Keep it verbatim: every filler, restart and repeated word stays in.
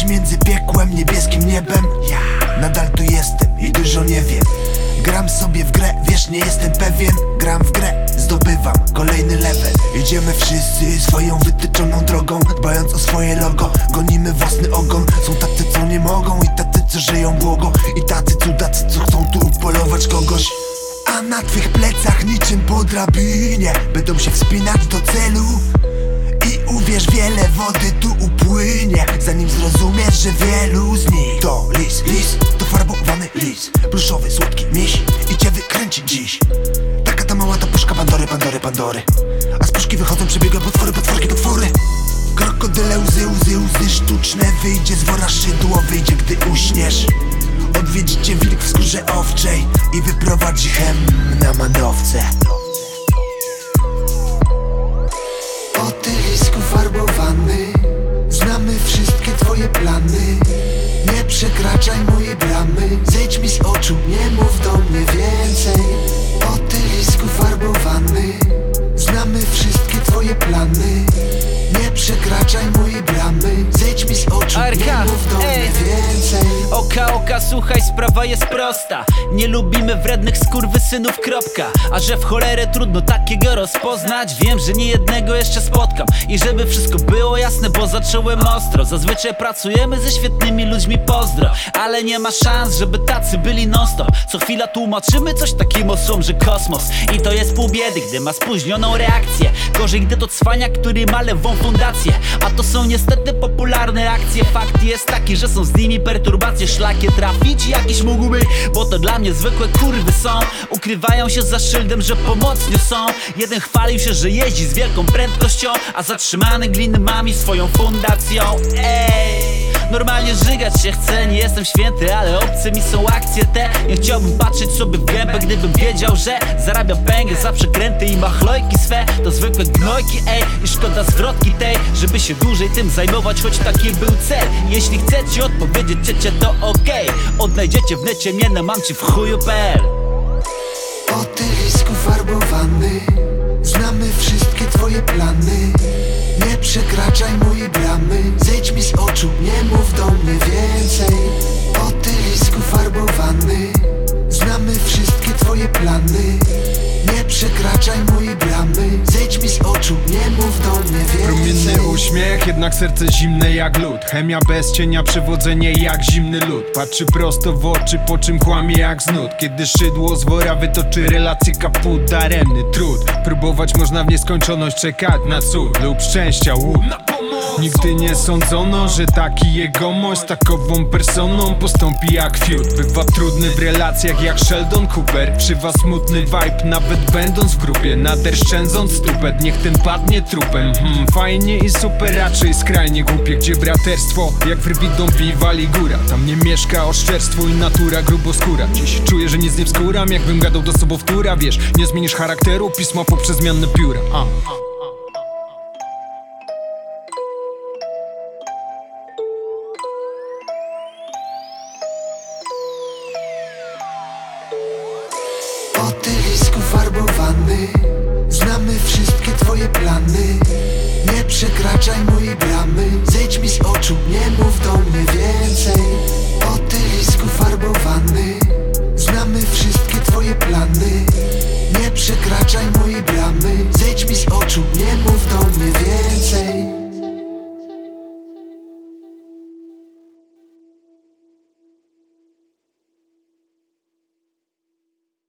Gdzieś między piekłem, niebieskim niebem ja nadal tu jestem i dużo nie wiem. Gram sobie w grę, wiesz, nie jestem pewien. Gram w grę, zdobywam kolejny level. Idziemy wszyscy swoją wytyczoną drogą, dbając o swoje logo. Gonimy własny ogon. Są tacy, co nie mogą i tacy, co żyją błogo. I tacy cudacy, co chcą tu upolować kogoś. A na twych plecach niczym po drabinie będą się wspinać do celu. I uwierz, wiele wody tu upłynie, zanim zrozumiesz, że wielu z nich to lis, lis, to farbowany lis, pluszowy, słodki miś i cię wykręci dziś. Taka ta mała ta puszka Pandory, Pandory, Pandory. A z puszki wychodzą, przebiegłe potwory, potworki, potwory. Krokodyle, łzy, łzy, łzy sztuczne. Wyjdzie z wora szydło, wyjdzie, gdy uśniesz. Odwiedzi cię wilk w skórze owczej i wyprowadzi chem na manowce. O ty lisku farbowany, znamy wszystkie twoje plany. Nie przekraczaj mojej bramy, zejdź mi z oczu, nie mów do mnie więcej. O ty lisku farbowany, znamy wszystkie twoje plany. Nie przekraczaj mojej bramy, zejdź mi z oczu, nie mów do mnie więcej. Oka, oka, słuchaj, sprawa jest prosta. Nie lubimy wrednych skurwysynów, kropka. A że w cholerę trudno takiego rozpoznać, wiem, że nie jednego jeszcze spotkam. I żeby wszystko było jasne, bo zacząłem ostro. Zazwyczaj pracujemy ze świetnymi ludźmi, pozdro. Ale nie ma szans, żeby tacy byli non stop. Co chwila tłumaczymy coś takim osobom, że kosmos. I to jest pół biedy, gdy ma spóźnioną reakcję. Gorzej, gdy to cwania, który ma lewą fundację. A to są niestety popularne akcje. Fakt jest taki, że są z nimi perturbacje. Szlakie trafić jakiś mógł być, bo to dla mnie zwykłe kurwy są. Ukrywają się za szyldem, że pomocnie są. Jeden chwalił się, że jeździ z wielką prędkością, a zatrzymany gliny mami swoją fundacją. Ej, normalnie żygać się chce, nie jestem święty, ale obce mi są akcje te. Nie chciałbym patrzeć sobie w gębę, gdybym wiedział, że zarabiam pęgę za przekręty i machlojki swe. To zwykłe gnojki, ej, i szkoda zwrotki tej, żeby się dłużej tym zajmować, choć taki był cel. Jeśli chcecie odpowiedzieć ciecie, to okej, okay. Odnajdziecie w necie mnie na mam ci w chuju kropka pe el. O ty lisku farbowany, znamy wszystkie twoje plany. Nie przekraczaj mojej bramy, zejdź mi z oczu, nie mów do mnie więcej. O ty lisku farbowany, znamy wszystkie twoje plany. Nie przekraczaj mojej bramy, zejdź mi z oczu, nie mów do mnie więcej. Promienny uśmiech, jednak serce zimne jak lód. Chemia bez cienia, przewodzenie jak zimny lód. Patrzy prosto w oczy, po czym kłamie jak znud. Kiedy szydło z wora wytoczy relacje, kaput, daremny trud. Próbować można w nieskończoność, czekać na cud lub szczęścia łód. Nigdy nie sądzono, że taki jegomość z takową personą postąpi jak fiut. Bywa trudny w relacjach jak Sheldon Cooper. Przywa smutny vibe, nawet będąc w grupie. Nader szczędząc stupet, niech ten padnie trupem. hmm, Fajnie i super, raczej skrajnie głupie. Gdzie braterstwo, jak w rwi dąbi wali góra. Tam nie mieszka oszczerstwo i natura gruboskóra. Dziś czuję, że nic nie wskóram, jakbym gadał do sobowtóra. Wiesz, nie zmienisz charakteru, pisma poprzez zmianne pióra. A. O ty lisku farbowany, znamy wszystkie twoje plany. Nie przekraczaj mojej bramy, zejdź mi z oczu, nie mów do mnie więcej. O ty lisku farbowany, znamy wszystkie twoje plany. Nie przekraczaj mojej bramy, zejdź mi z oczu, nie mów do mnie więcej.